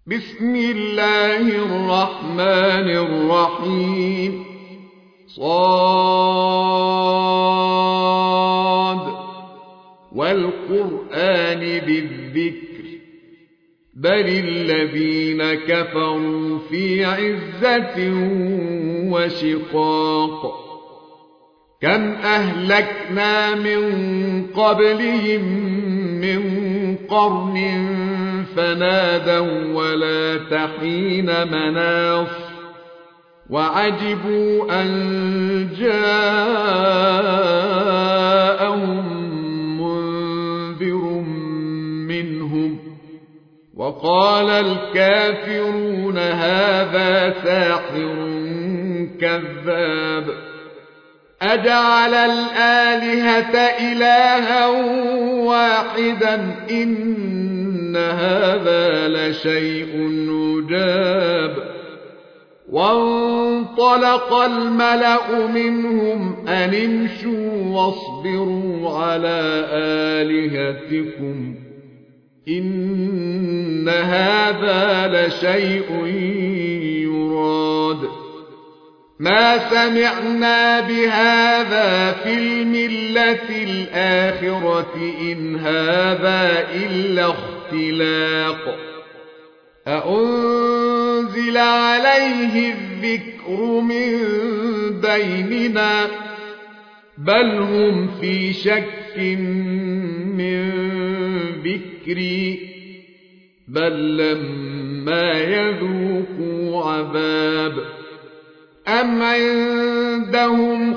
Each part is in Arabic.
بسم الله الرحمن الرحيم صاد والقرآن بالذكر بل الذين كفروا في عزة وشقاق كم أهلكنا من قبلهم من قرن فنادوا ولا تحين مناص وعجبوا أن جاءهم منذر منهم وقال الكافرون هذا ساحر كذاب أجعل الآلهة إلها واحدا إن هذا لشيء عجاب وانطلق الملأ منهم أن امشوا واصبروا على آلهتكم إن هذا لشيء يراد ما سمعنا بهذا في الملة الآخرة إن هذا إلا اختلاق أأنزل عليه الذكر من بيننا بل هم في شك من ذكري بل لما يذوقوا عذاب أم عندهم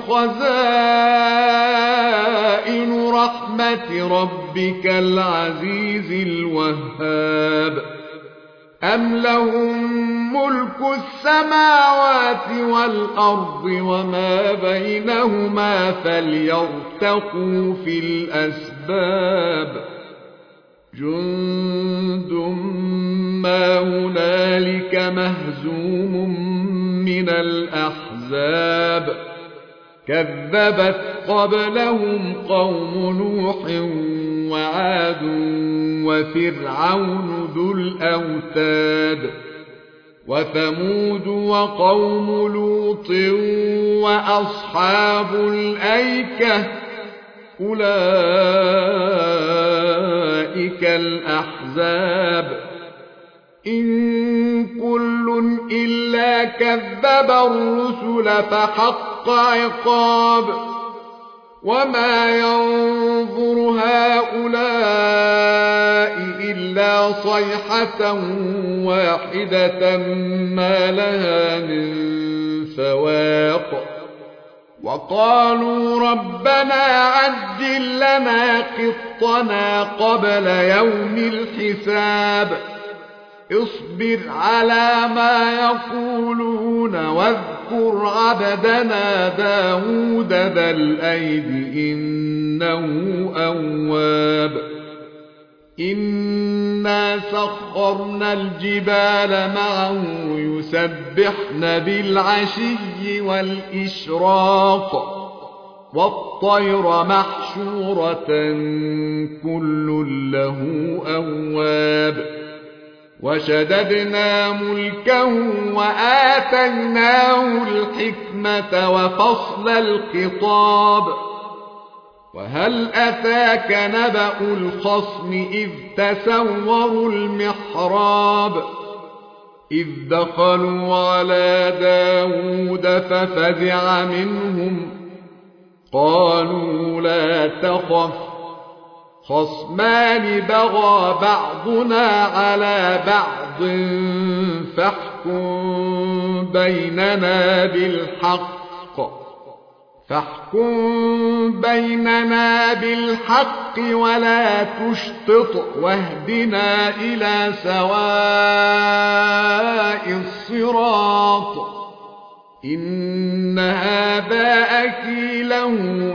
خزائن رحمة ربك العزيز الوهاب أم لهم ملك السماوات والأرض وما بينهما فليرتقوا في الأسباب جند ما هنالك مهزوم من الأحزاب كذبت قبلهم قوم نوح وعاد وفرعون ذو الأوتاد وثمود وقوم لوط وأصحاب الأيكة أولئك الأحزاب إن كل إلا كذب الرسل فحق عقاب وما ينظر هؤلاء إلا صيحة واحدة ما لها من فواق وقالوا ربنا عجل لنا قطنا قبل يوم الحساب اصبر على ما يقولون واذكر عبدنا داود ذا الأيد إنه أواب إنا سخرنا الجبال معه يسبحن بالعشي والإشراق والطير محشورة كل له أواب وشددنا ملكه وآتيناه الحكمة وفصل الخطاب وهل أتاك نبأ الخصم إذ تسوروا المحراب إذ دخلوا على داود ففزع منهم قالوا لا تخف خصمان بغى بعضنا على بعض فاحكم بيننا بالحق ولا تشطط واهدنا إلى سواء الصراط إن هذا أخي له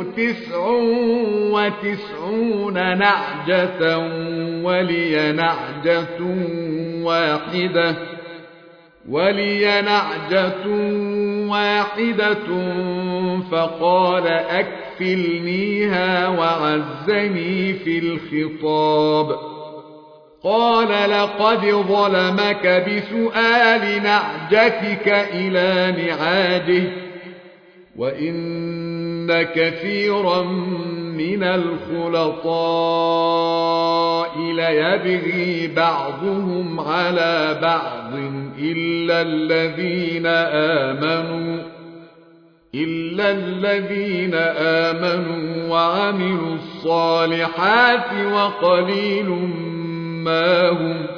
99 نعجة ولي نعجة واحدة فقال أكفلنيها وعزني في الخطاب قال لقد ظلمك بسؤال نعجتك إلى نعاجه وإن كثيرا من الخلطاء ليبغي بعضهم على بعض إلا الذين آمنوا وعملوا الصالحات وقليل ما هم.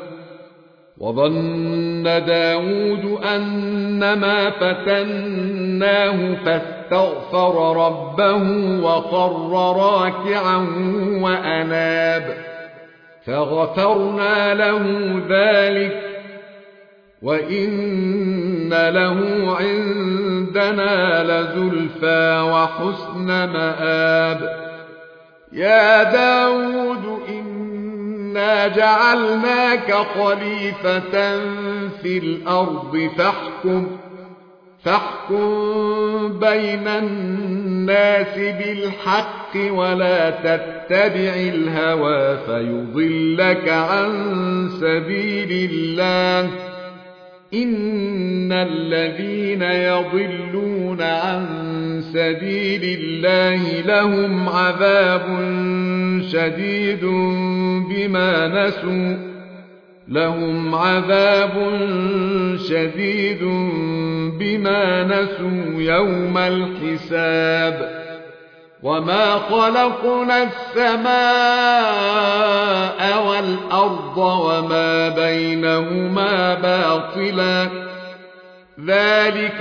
وظن داود أنما فتناه فاستغفر ربه وخر راكعا وأناب فغفرنا له ذلك وإن له عندنا لزلفى وحسن مآب. يا داود إنا جعلناك خليفة في الأرض فاحكم بين الناس بالحق ولا تتبع الهوى فيضلك عن سبيل الله إن الذين يضلون عن سبيل الله لهم عذاب شديد بما نسوا يوم الحساب. وما خلقنا السماء والأرض وما بينهما باطلا ذلك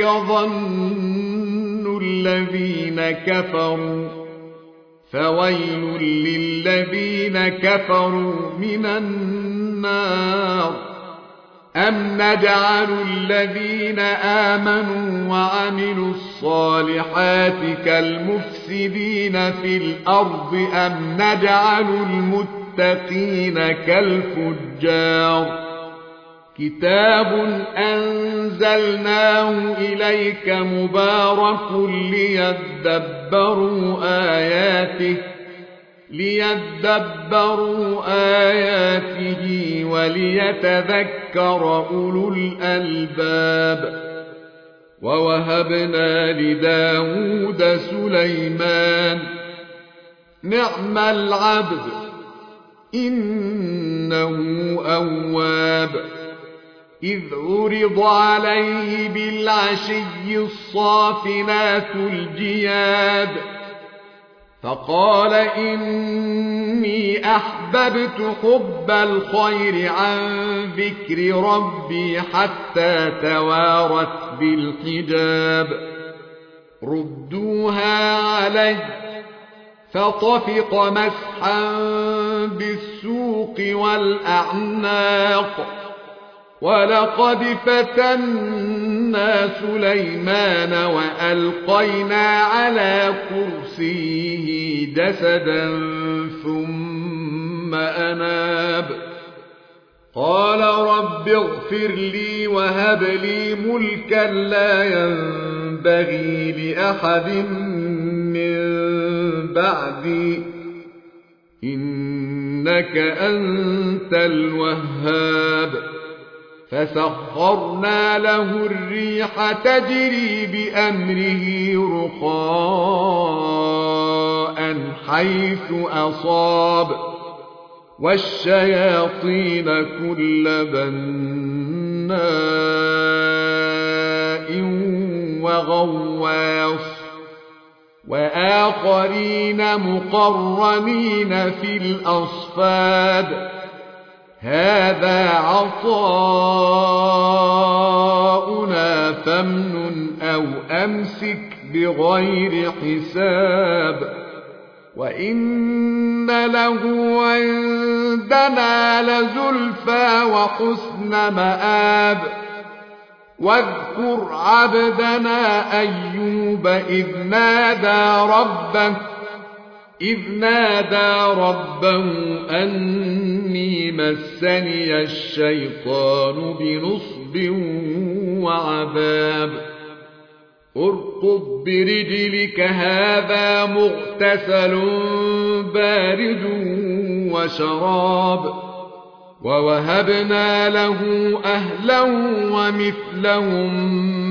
ظن الذين كفروا فويل للذين كفروا من النار. أم نجعل الذين آمنوا وعملوا الصالحات كالمفسدين في الأرض أم نجعل المتقين كالفجار. كتاب أنزلناه إليك مبارك ليدبروا آياته وليتذكر أولو الألباب. ووهبنا لداود سليمان نعم العبد إنه أواب. إذ عرض عليه بالعشي الصافنات الجياد فقال إني أحببت حب الخير عن ذكر ربي حتى توارت بالحجاب. ردوها علي فطفق مسحا بالسوق والأعناق. ولقد فتنا سليمان وألقينا على كرسيه جسدا ثم أناب. قال رب اغفر لي وهب لي ملكا لا ينبغي لأحد من بعدي إنك أنت الوهاب. فسخرنا له الريح تجري بأمره رخاء حيث أصاب والشياطين كل بناء وغواص وآخرين مقرنين في الأصفاد. هذا عطاؤنا فامنن أو أمسك بغير حساب. وإن له عندنا لزلفى وحسن مآب. واذكر عبدنا أيوب إذ نادى ربه أني مسني الشيطان بنصب وعذاب. اركض برجلك هذا مغتسل بارد وشراب. ووهبنا له أهلا ومثلهم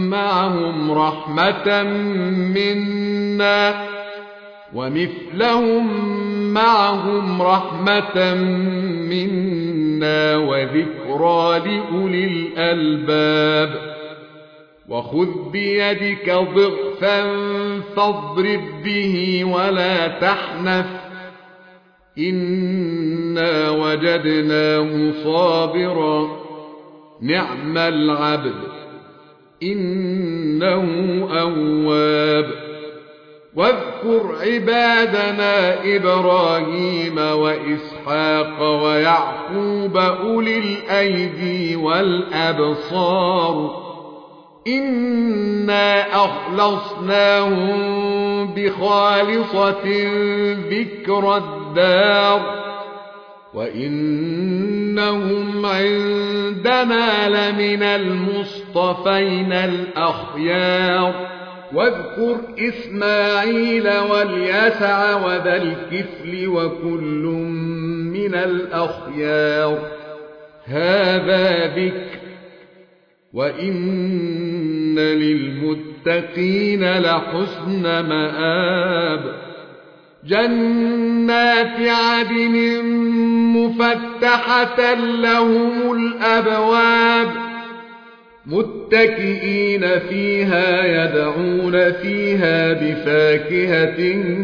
معهم رحمة منا وذكرى لأولي الألباب وخذ بيدك ضغثا فاضرب به ولا تحنث إنا وجدناه صابرا نعم العبد إنه أواب واذكر عبادنا إبراهيم وإسحاق ويعقوب أولي الأيدي والأبصار إنا أخلصناهم بخالصة ذكر الدار وإنهم عندنا لمن المصطفين الأخيار واذكر إسماعيل واليسع وذا الكفل وكل من الأخيار هذا ذكر وإن للمتقين لحسن مآب جنات عدن مفتحة لهم الأبواب متكئين فيها يدعون فيها بفاكهة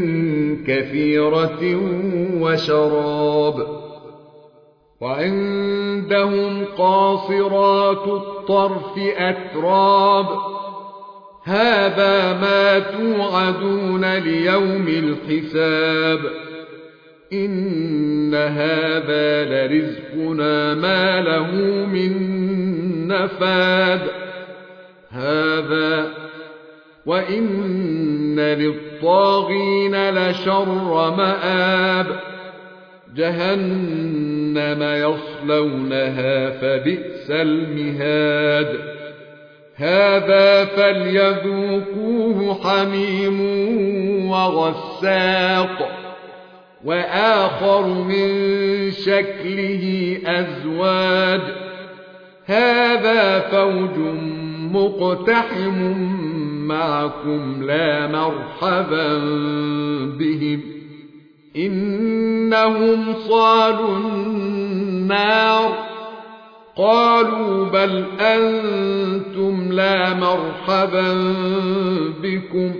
كثيرة وشراب وعندهم قاصرات الطرف أتراب هذا ما توعدون ليوم الحساب إن هذا لرزقنا ما له من نفاد هذا وإن للطاغين لشر مآب جهنم يصلونها فبئس المهاد هذا فليذوقوه حميم وغساق وآخر من شكله أزواج هذا فوج مقتحم معكم لا مرحبا بهم إنهم صالوا النار قالوا بل أنتم لا مرحبا بكم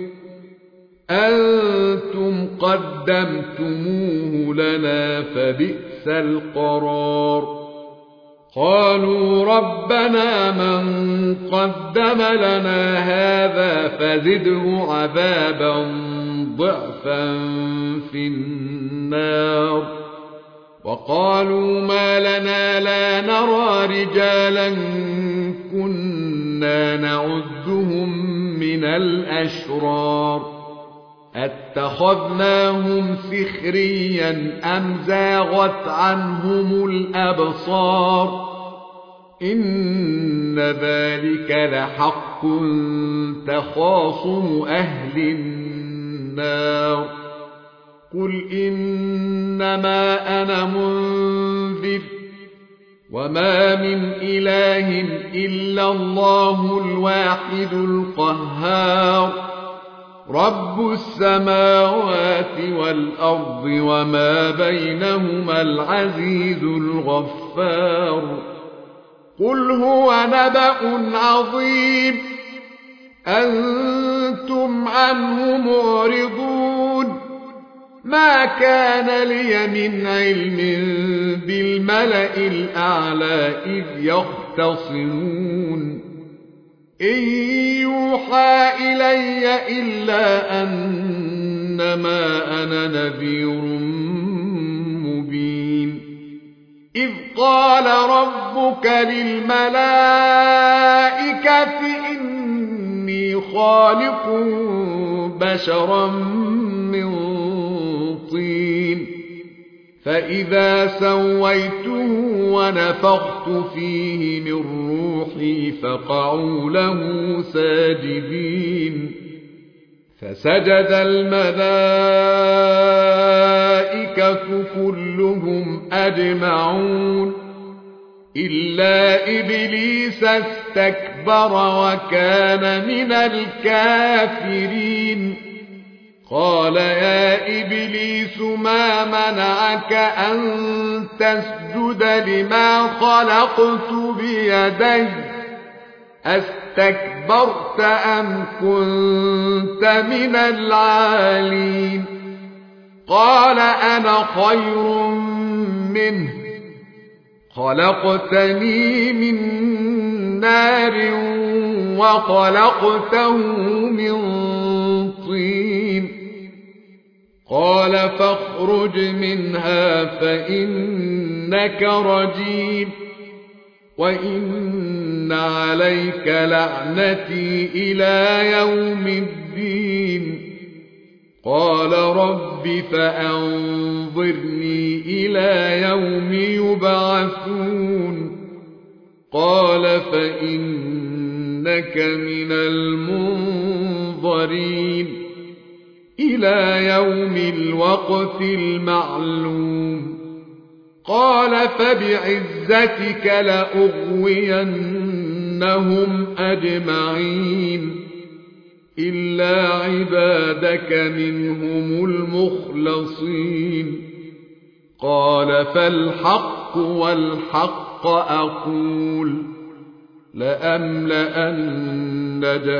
أنتم قدمتموه لنا فبئس القرار قالوا ربنا من قدم لنا هذا فزده عذابا ضعفا في النار وقالوا ما لنا لا نرى رجالا كنا نعدهم من الأشرار اتخذناهم سخريا أم زاغت عنهم الأبصار إن ذلك لحق تخاصم أهل النار قل إنما أنا منذر وما من إله إلا الله الواحد القهار رب السماوات والأرض وما بينهما العزيز الغفار قل هو نبأ عظيم أنتم عنه معرضون ما كان لي من علم بالملأ الأعلى إذ يختصمون إن يوحى إلي إلا أنما أنا نذير مبين إذ قال ربك للملائكة إني خالق بشرا من طين فإذا سويته ونفخت فيه من روحي فقعوا له ساجدين فسجد الملائكة كلهم أجمعون إلا إبليس استكبر وكان من الكافرين قال يا إبليس ما منعك أن تسجد لما خلقت بيدي أستكبرت أم كنت من العالين قال أنا خير منه خلقتني من نار وخلقته من طين قال فاخرج منها فإنك رجيم وإن عليك لعنتي إلى يوم الدين قال رب فأنظرني إلى يوم يبعثون قال فإنك من المنظرين إلى يوم الوقت المعلوم قال فبعزتك لأغوينهم أجمعين إلا عبادك منهم المخلصين قال فالحق والحق أقول لأملأن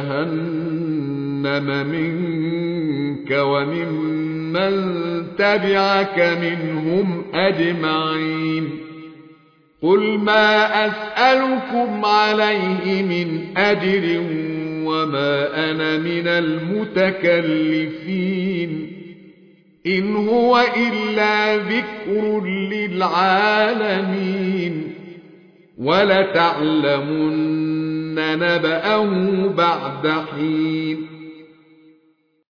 جهنم منك وممن تبعك منهم أجمعين قل ما أسألكم عليه من أجر وما أنا من المتكلفين إن هو إلا ذكر للعالمين ولتعلمن نبأه بعد حين